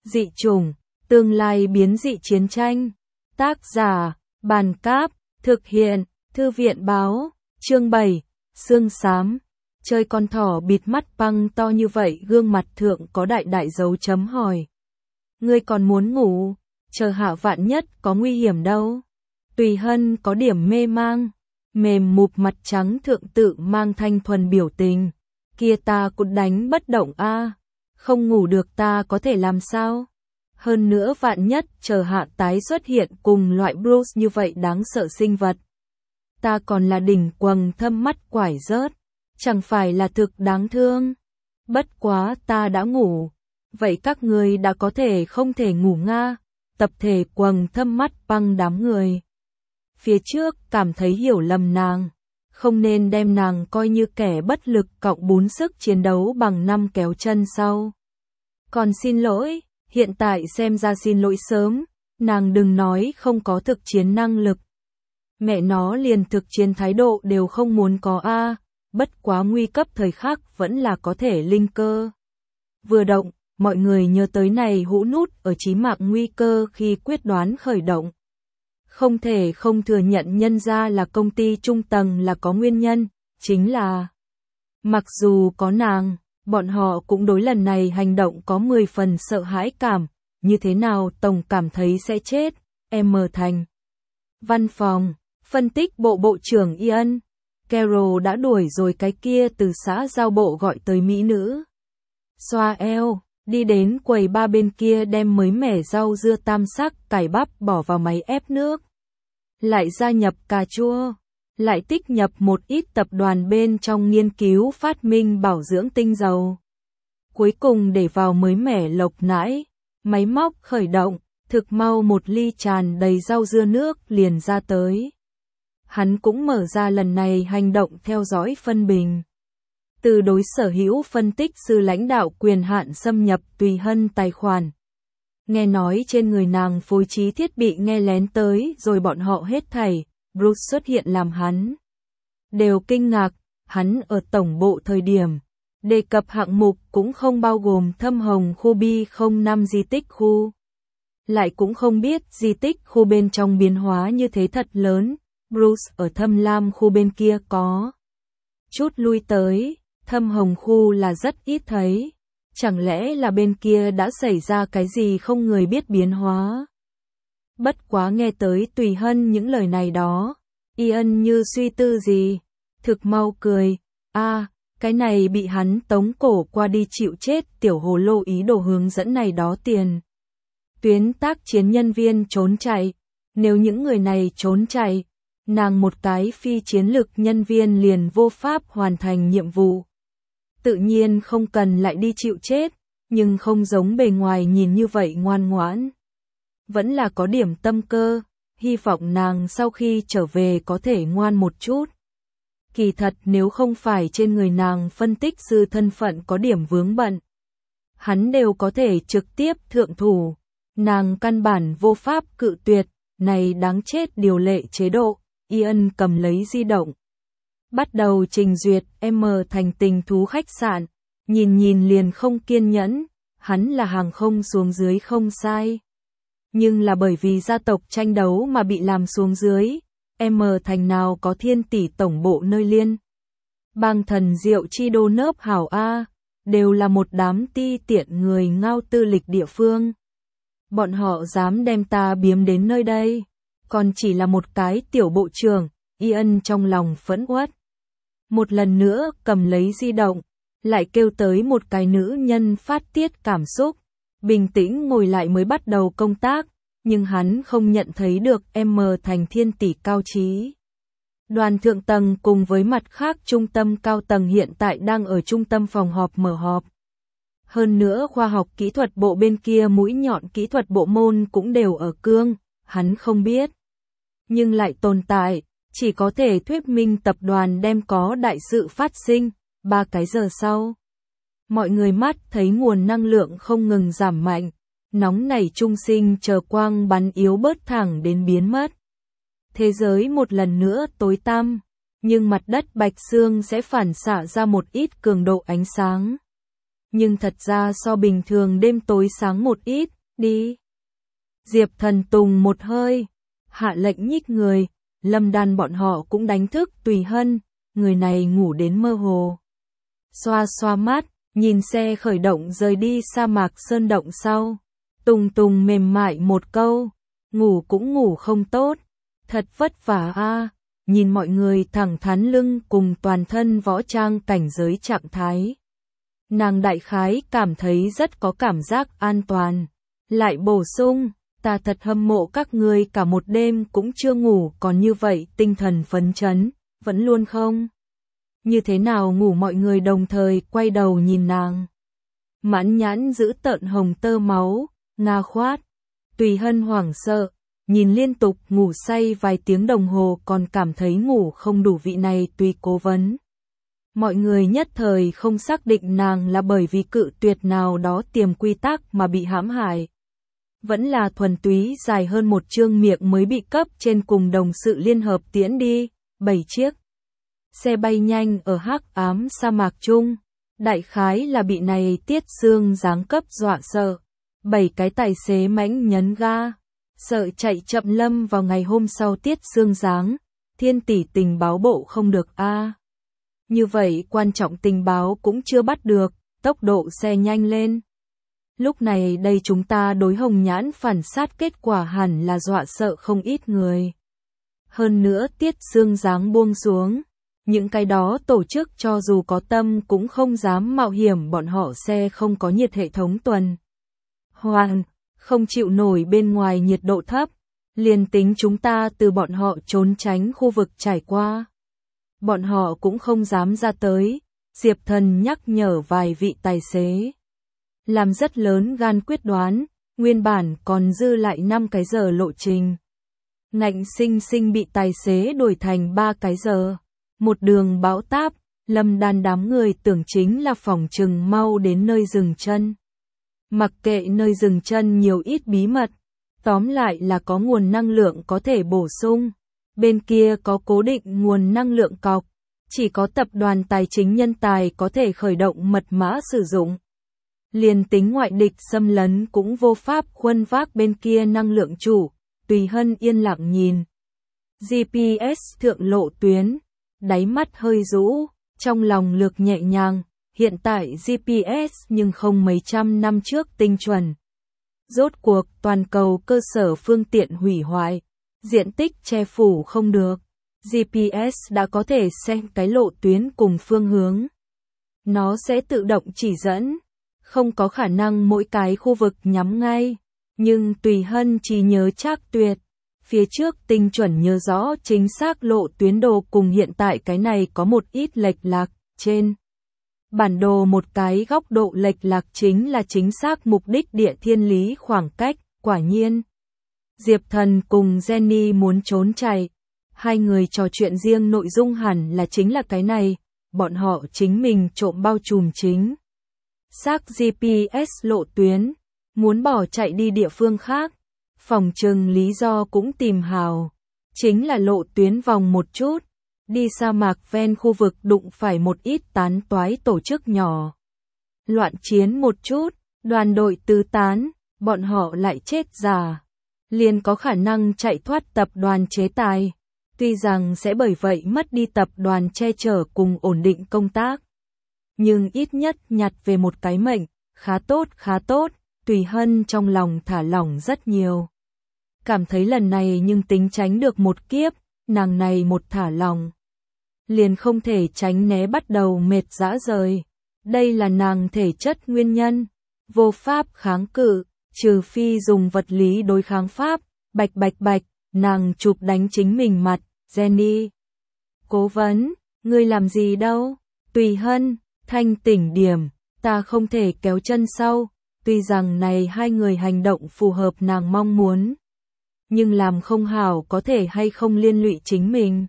Dị chủng, tương lai biến dị chiến tranh. Tác giả, Bàn Cáp, thực hiện, Thư viện báo, chương 7, Sương Xám. Chơi con thỏ bịt mắt băng to như vậy, gương mặt thượng có đại đại dấu chấm hỏi. Ngươi còn muốn ngủ, chờ hạ vạn nhất có nguy hiểm đâu. Tùy Hân có điểm mê mang, mềm mụp mặt trắng thượng tự mang thanh thuần biểu tình. Kia ta cũng đánh bất động a, không ngủ được ta có thể làm sao? Hơn nữa vạn nhất chờ hạ tái xuất hiện cùng loại Bruce như vậy đáng sợ sinh vật. Ta còn là đỉnh quầng thâm mắt quải rớt, chẳng phải là thực đáng thương. Bất quá ta đã ngủ, vậy các ngươi đã có thể không thể ngủ nga? Tập thể quầng thâm mắt băng đám người phía trước cảm thấy hiểu lầm nàng, không nên đem nàng coi như kẻ bất lực cộng 4 sức chiến đấu bằng 5 kéo chân sau. Còn xin lỗi, hiện tại xem ra xin lỗi sớm, nàng đừng nói không có thực chiến năng lực. Mẹ nó liền thực chiến thái độ đều không muốn có a, bất quá nguy cấp thời khắc vẫn là có thể linh cơ. Vừa động, mọi người nhớ tới này hũ nút ở chí mạng nguy cơ khi quyết đoán khởi động. Không thể không thừa nhận nhân ra là công ty trung tầng là có nguyên nhân, chính là mặc dù có nàng, bọn họ cũng đối lần này hành động có 10 phần sợ hãi cảm, như thế nào tổng cảm thấy sẽ chết. M Thành văn phòng, phân tích bộ trưởng Ian, Carol đã đuổi rồi cái kia từ xã giao bộ gọi tới mỹ nữ. Xoa eo, đi đến quầy ba bên kia đem mới mẻ rau dưa tam sắc cải bắp bỏ vào máy ép nước. Lại gia nhập cà chua, lại tích nhập một ít tập đoàn bên trong nghiên cứu phát minh bảo dưỡng tinh dầu. Cuối cùng để vào mới mẻ lộc nãi, máy móc khởi động, thực mau một ly tràn đầy rau dưa nước liền ra tới. Hắn cũng mở ra lần này hành động theo dõi phân bình. Từ đối sở hữu phân tích sư lãnh đạo quyền hạn xâm nhập Tùy Hân tài khoản. Nghe nói trên người nàng phối trí thiết bị nghe lén tới rồi bọn họ hết thảy, Bruce xuất hiện làm hắn đều kinh ngạc, hắn ở tổng bộ thời điểm đề cập hạng mục cũng không bao gồm Thâm Hồng khu B05 di tích khu. Lại cũng không biết di tích khu bên trong biến hóa như thế thật lớn, Bruce ở Thâm Lam khu bên kia có chút lui tới, Thâm Hồng khu là rất ít thấy. Chẳng lẽ là bên kia đã xảy ra cái gì không người biết biến hóa? Bất quá nghe tới Tùy Hân những lời này đó, Ian như suy tư gì, thực mau cười, cái này bị hắn tống cổ qua đi chịu chết tiểu hồ lô ý đồ hướng dẫn này đó tiền. Tuyến tác chiến nhân viên trốn chạy, nếu những người này trốn chạy, nàng một cái phi chiến lực nhân viên liền vô pháp hoàn thành nhiệm vụ. Tự nhiên không cần lại đi chịu chết, nhưng không giống bề ngoài nhìn như vậy ngoan ngoãn. Vẫn là có điểm tâm cơ, hy vọng nàng sau khi trở về có thể ngoan một chút. Kỳ thật nếu không phải trên người nàng phân tích sư thân phận có điểm vướng bận, hắn đều có thể trực tiếp thượng thủ. Nàng căn bản vô pháp cự tuyệt, này đáng chết điều lệ chế độ. Ian cầm lấy di động. Bắt đầu trình duyệt M Thành tình thú khách sạn, nhìn liền không kiên nhẫn, hắn là hàng không xuống dưới không sai. Nhưng là bởi vì gia tộc tranh đấu mà bị làm xuống dưới, M Thành nào có thiên tỷ tổng bộ nơi liên. Bang thần diệu chi đô nớp hảo A, đều là một đám ti tiện người ngao tư lịch địa phương. Bọn họ dám đem ta biếm đến nơi đây, còn chỉ là một cái tiểu bộ trưởng, Ian trong lòng phẫn uất. Một lần nữa cầm lấy di động, lại kêu tới một cái nữ nhân phát tiết cảm xúc, bình tĩnh ngồi lại mới bắt đầu công tác, nhưng hắn không nhận thấy được M Thành thiên tỷ cao trí. Đoàn thượng tầng cùng với mặt khác trung tâm cao tầng hiện tại đang ở trung tâm phòng họp mở họp. Hơn nữa khoa học kỹ thuật bộ bên kia mũi nhọn kỹ thuật bộ môn cũng đều ở cương, hắn không biết. Nhưng lại tồn tại. Chỉ có thể thuyết minh tập đoàn đem có đại sự phát sinh. 3 cái giờ sau, mọi người mắt thấy nguồn năng lượng không ngừng giảm mạnh, nóng nảy trung sinh chờ quang bắn yếu bớt thẳng đến biến mất. Thế giới một lần nữa tối tăm, nhưng mặt đất bạch xương sẽ phản xạ ra một ít cường độ ánh sáng. Nhưng thật ra so bình thường đêm tối sáng một ít, đi. Diệp Thần tùng một hơi, hạ lệnh nhích người, Lâm Đan bọn họ cũng đánh thức Tùy Hân, người này ngủ đến mơ hồ. Xoa xoa mắt, nhìn xe khởi động rời đi sa mạc sơn động sau. Tùng tùng mềm mại một câu, ngủ cũng ngủ không tốt, thật vất vả a. Nhìn mọi người thẳng thắn lưng cùng toàn thân võ trang cảnh giới trạng thái. Nàng đại khái cảm thấy rất có cảm giác an toàn. Lại bổ sung, ta thật hâm mộ các ngươi cả một đêm cũng chưa ngủ còn như vậy tinh thần phấn chấn, vẫn luôn không? Như thế nào ngủ mọi người đồng thời quay đầu nhìn nàng. Mãn nhãn giữ tợn hồng tơ máu, nga khoát. Tùy Hân hoảng sợ, nhìn liên tục ngủ say vài tiếng đồng hồ còn cảm thấy ngủ không đủ vị này Tùy cố vấn. Mọi người nhất thời không xác định nàng là bởi vì cự tuyệt nào đó tiềm quy tắc mà bị hãm hại. Vẫn là thuần túy dài hơn một chương miệng mới bị cấp trên cùng đồng sự liên hợp tiễn đi, 7 chiếc. Xe bay nhanh ở hắc ám sa mạc chung, đại khái là bị này Tiết Sương giáng cấp dọa sợ. 7 cái tài xế mãnh nhấn ga, sợ chạy chậm lâm vào ngày hôm sau Tiết Sương giáng, Thiên tỷ tình báo bộ không được a. Như vậy quan trọng tình báo cũng chưa bắt được, tốc độ xe nhanh lên. Lúc này đây chúng ta đối Hồng Nhãn phản sát kết quả hẳn là dọa sợ không ít người. Hơn nữa Tiết Sương giáng buông xuống, những cái đó tổ chức cho dù có tâm cũng không dám mạo hiểm bọn họ xe không có nhiệt hệ thống tuần. Hoàn, không chịu nổi bên ngoài nhiệt độ thấp, liền tính chúng ta từ bọn họ trốn tránh khu vực trải qua. Bọn họ cũng không dám ra tới, Diệp Thần nhắc nhở vài vị tài xế. Làm rất lớn gan quyết đoán, nguyên bản còn dư lại 5 cái giờ lộ trình. Ngạnh sinh sinh bị tài xế đổi thành 3 cái giờ. Một đường bão táp, Lâm Đan đám người tưởng chính là phòng trừng mau đến nơi dừng chân. Mặc kệ nơi dừng chân nhiều ít bí mật, tóm lại là có nguồn năng lượng có thể bổ sung. Bên kia có cố định nguồn năng lượng cọc, chỉ có tập đoàn tài chính nhân tài có thể khởi động mật mã sử dụng. Liền tính ngoại địch xâm lấn cũng vô pháp khuân vác bên kia năng lượng chủ, Tùy Hân yên lặng nhìn. GPS thượng lộ tuyến, đáy mắt hơi rũ, trong lòng lược nhẹ nhàng, hiện tại GPS nhưng không mấy trăm năm trước tinh chuẩn. Rốt cuộc toàn cầu cơ sở phương tiện hủy hoại, diện tích che phủ không được, GPS đã có thể xem cái lộ tuyến cùng phương hướng. Nó sẽ tự động chỉ dẫn, không có khả năng mỗi cái khu vực nhắm ngay, nhưng Tùy Hân chỉ nhớ trác tuyệt. Phía trước tinh chuẩn nhớ rõ chính xác lộ tuyến đồ cùng hiện tại cái này có một ít lệch lạc, trên bản đồ một cái góc độ lệch lạc chính là chính xác mục đích địa thiên lý khoảng cách, quả nhiên. Diệp Thần cùng Jenny muốn trốn chạy, hai người trò chuyện riêng nội dung hẳn là chính là cái này, bọn họ chính mình trộm bao trùm chính xác GPS lộ tuyến, muốn bỏ chạy đi địa phương khác. Phòng trừng lý do cũng tìm hào, chính là lộ tuyến vòng một chút, đi sa mạc ven khu vực đụng phải một ít tán toái tổ chức nhỏ. Loạn chiến một chút, đoàn đội tứ tán, bọn họ lại chết già, liền có khả năng chạy thoát tập đoàn chế tài, tuy rằng sẽ bởi vậy mất đi tập đoàn che chở cùng ổn định công tác. Nhưng ít nhất nhặt về một cái mệnh, khá tốt. Tùy Hân trong lòng thả lỏng rất nhiều. Cảm thấy lần này nhưng tính tránh được một kiếp, nàng này một thả lỏng. Liền không thể tránh né bắt đầu mệt rã rời. Đây là nàng thể chất nguyên nhân. Vô pháp kháng cự, trừ phi dùng vật lý đối kháng pháp, bạch, nàng chụp đánh chính mình mặt, Jenny. Cố vấn, ngươi làm gì đâu? Tùy Hân, thanh tỉnh điểm, ta không thể kéo chân sau. Tuy rằng này hai người hành động phù hợp nàng mong muốn, nhưng làm không hảo có thể hay không liên lụy chính mình.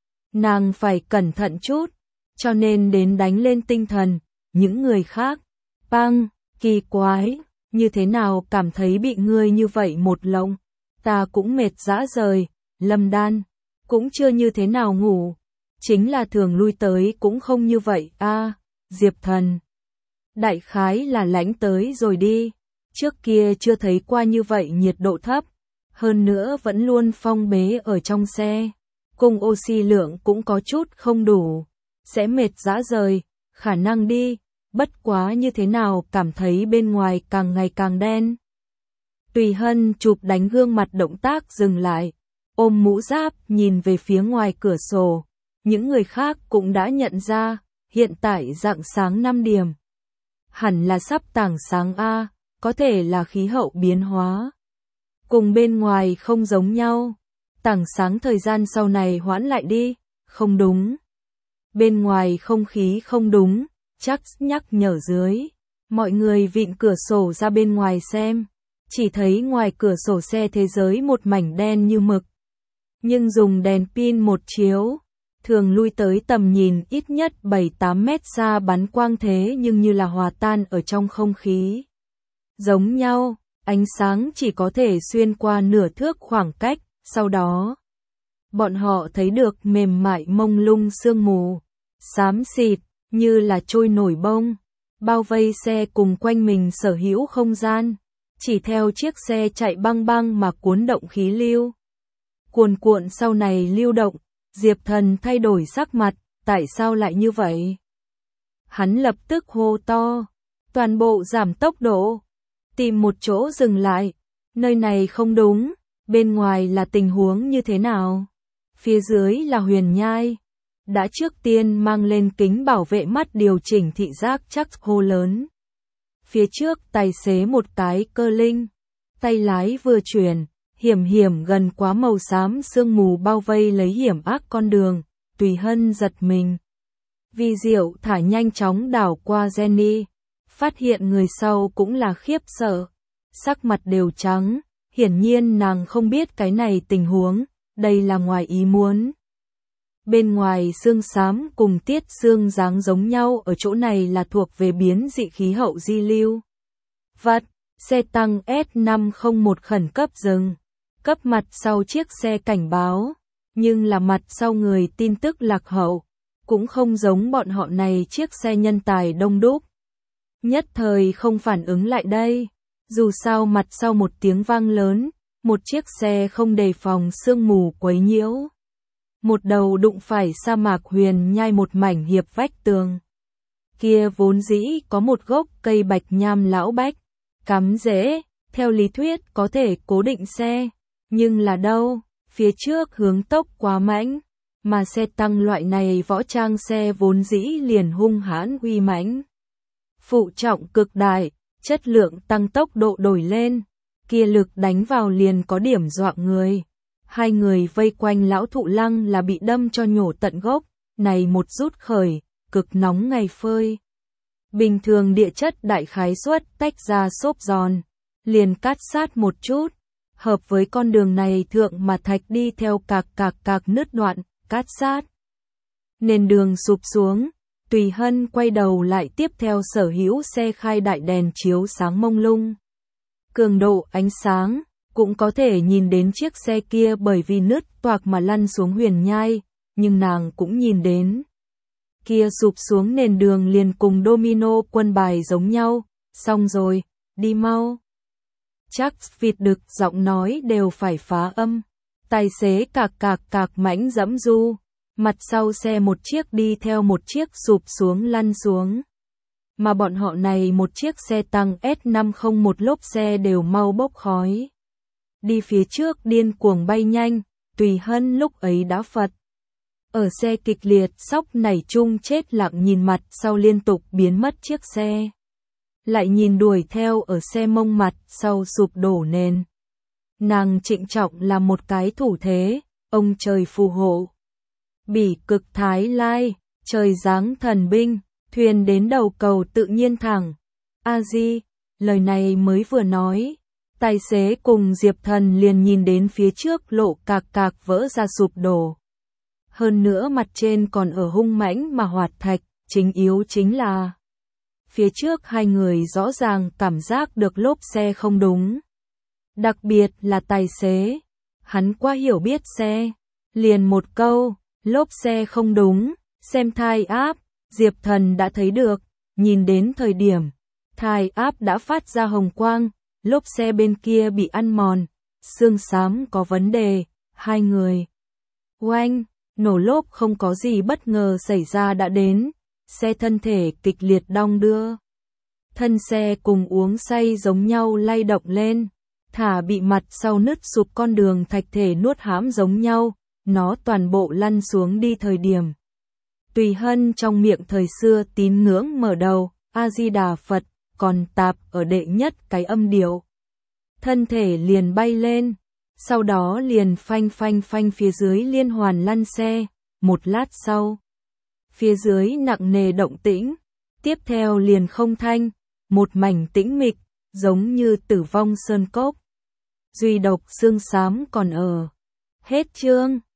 Nàng phải cẩn thận chút, cho nên đến đánh lên tinh thần, những người khác. Băng, kỳ quái, như thế nào cảm thấy bị ngươi như vậy một lộng, ta cũng mệt rã rời, Lâm Đan, cũng chưa như thế nào ngủ, chính là thường lui tới cũng không như vậy a. Diệp Thần. Đại khái là lãnh tới rồi đi. Trước kia chưa thấy qua như vậy nhiệt độ thấp, hơn nữa vẫn luôn phong bế ở trong xe. Cung oxy lượng cũng có chút không đủ, sẽ mệt rã rời, khả năng đi, bất quá như thế nào cảm thấy bên ngoài càng ngày càng đen. Tùy Hân chụp đánh gương mặt động tác dừng lại, ôm mũ giáp nhìn về phía ngoài cửa sổ, những người khác cũng đã nhận ra, hiện tại rạng sáng 5 điểm. Hẳn là sắp tảng sáng A, có thể là khí hậu biến hóa. Cùng bên ngoài không giống nhau, tảng sáng thời gian sau này hoãn lại đi, không đúng. Bên ngoài không khí không đúng, chắc nhắc nhở dưới. Mọi người vịn cửa sổ ra bên ngoài xem, chỉ thấy ngoài cửa sổ xe thế giới một mảnh đen như mực. Nhưng dùng đèn pin một chiếu, thường lui tới tầm nhìn ít nhất 7-8 mét xa bắn quang thế nhưng như là hòa tan ở trong không khí. Giống nhau, ánh sáng chỉ có thể xuyên qua nửa thước khoảng cách, sau đó bọn họ thấy được mềm mại mông lung sương mù, xám xịt, như là trôi nổi bông, bao vây xe cùng quanh mình sở hữu không gian, chỉ theo chiếc xe chạy băng băng mà cuốn động khí lưu. Cuồn cuộn sau này lưu động, Diệp Thần thay đổi sắc mặt, tại sao lại như vậy? Hắn lập tức hô to, toàn bộ giảm tốc độ, tìm một chỗ dừng lại, nơi này không đúng, bên ngoài là tình huống như thế nào? Phía dưới là huyền nhai. Đã trước tiên mang lên kính bảo vệ mắt điều chỉnh thị giác chắc hô lớn. Phía trước tài xế một cái cơ linh, tay lái vừa chuyển, hiểm gần quá màu xám sương mù bao vây lấy hiểm ác con đường, Tùy Hân giật mình. Vi Diệu thả nhanh chóng đảo qua Jenny, phát hiện người sau cũng là khiếp sợ, sắc mặt đều trắng, hiển nhiên nàng không biết cái này tình huống, đây là ngoài ý muốn. Bên ngoài xương xám cùng tiết xương dáng giống nhau ở chỗ này là thuộc về biến dị khí hậu di lưu. Vắt, xe tăng S501 khẩn cấp dừng, cấp mặt sau chiếc xe cảnh báo, nhưng là mặt sau người tin tức lạc hậu, cũng không giống bọn họ này chiếc xe nhân tài đông đúc. Nhất thời không phản ứng lại đây, dù sao mặt sau một tiếng vang lớn, một chiếc xe không đề phòng sương mù quấy nhiễu. Một đầu đụng phải sa mạc huyền nhai một mảnh hiệp vách tường. Kia vốn dĩ có một gốc cây bạch nham lão bách, cắm rễ, theo lý thuyết có thể cố định xe, nhưng là đâu, phía trước hướng tốc quá mãnh, mà xe tăng loại này võ trang xe vốn dĩ liền hung hãn uy mãnh. Phụ trọng cực đại, chất lượng tăng tốc độ đổi lên, kia lực đánh vào liền có điểm dọa người. Hai người vây quanh lão thụ lăng là bị đâm cho nhổ tận gốc, này một rút khởi, cực nóng ngày phơi. Bình thường địa chất đại khái suất tách ra xốp giòn, liền cát sát một chút, hợp với con đường này thượng mà thạch đi theo cạc nứt đoạn, cát sát. Nền đường sụp xuống, Tùy Hân quay đầu lại tiếp theo sở hữu xe khai đại đèn chiếu sáng mông lung. Cường độ ánh sáng, cũng có thể nhìn đến chiếc xe kia bởi vì nứt toạc mà lăn xuống huyền nhai, nhưng nàng cũng nhìn đến. Kia sụp xuống nền đường liền cùng domino quân bài giống nhau, xong rồi, đi mau. Chắc vịt đực giọng nói đều phải phá âm, tài xế cạc mãnh dẫm du, mặt sau xe một chiếc đi theo một chiếc sụp xuống lăn xuống. Mà bọn họ này một chiếc xe tăng S501 lốp xe đều mau bốc khói. Đi phía trước điên cuồng bay nhanh, Tùy Hân lúc ấy đã phật. Ở xe kịch liệt sóc nảy chung chết lặng nhìn mặt sau liên tục biến mất chiếc xe. Lại nhìn đuổi theo ở xe mông mặt sau sụp đổ nền. Nàng trịnh trọng làm một cái thủ thế, ông trời phù hộ. Bỉ cực Thái Lai, trời giáng thần binh, thuyền đến đầu cầu tự nhiên thẳng. A-di, lời này mới vừa nói. Tài xế cùng Diệp Thần liền nhìn đến phía trước lộ cạc vỡ ra sụp đổ. Hơn nữa mặt trên còn ở hung mãnh mà hoạt thạch, chính yếu chính là phía trước hai người rõ ràng cảm giác được lốp xe không đúng. Đặc biệt là tài xế, hắn quá hiểu biết xe, liền một câu, lốp xe không đúng, xem thai áp, Diệp Thần đã thấy được, nhìn đến thời điểm, thai áp đã phát ra hồng quang, lốp xe bên kia bị ăn mòn, xương xám có vấn đề, hai người. Oanh, nổ lốp không có gì bất ngờ xảy ra đã đến, xe thân thể kịch liệt đong đưa. Thân xe cùng uống say giống nhau lay động lên, thả bị mặt sau nứt sụp con đường thạch thể nuốt hãm giống nhau, nó toàn bộ lăn xuống đi thời điểm. Tùy Hân trong miệng thời xưa tín ngưỡng mở đầu, A-di-đà Phật, còn tạp ở đệ nhất cái âm điệu. Thân thể liền bay lên, sau đó liền phanh phanh phanh phía dưới liên hoàn lăn xe, một lát sau. Phía dưới nặng nề động tĩnh, tiếp theo liền không thanh, một mảnh tĩnh mịch, giống như tử vong sơn cốc. Duy độc xương xám còn ở. Hết chương.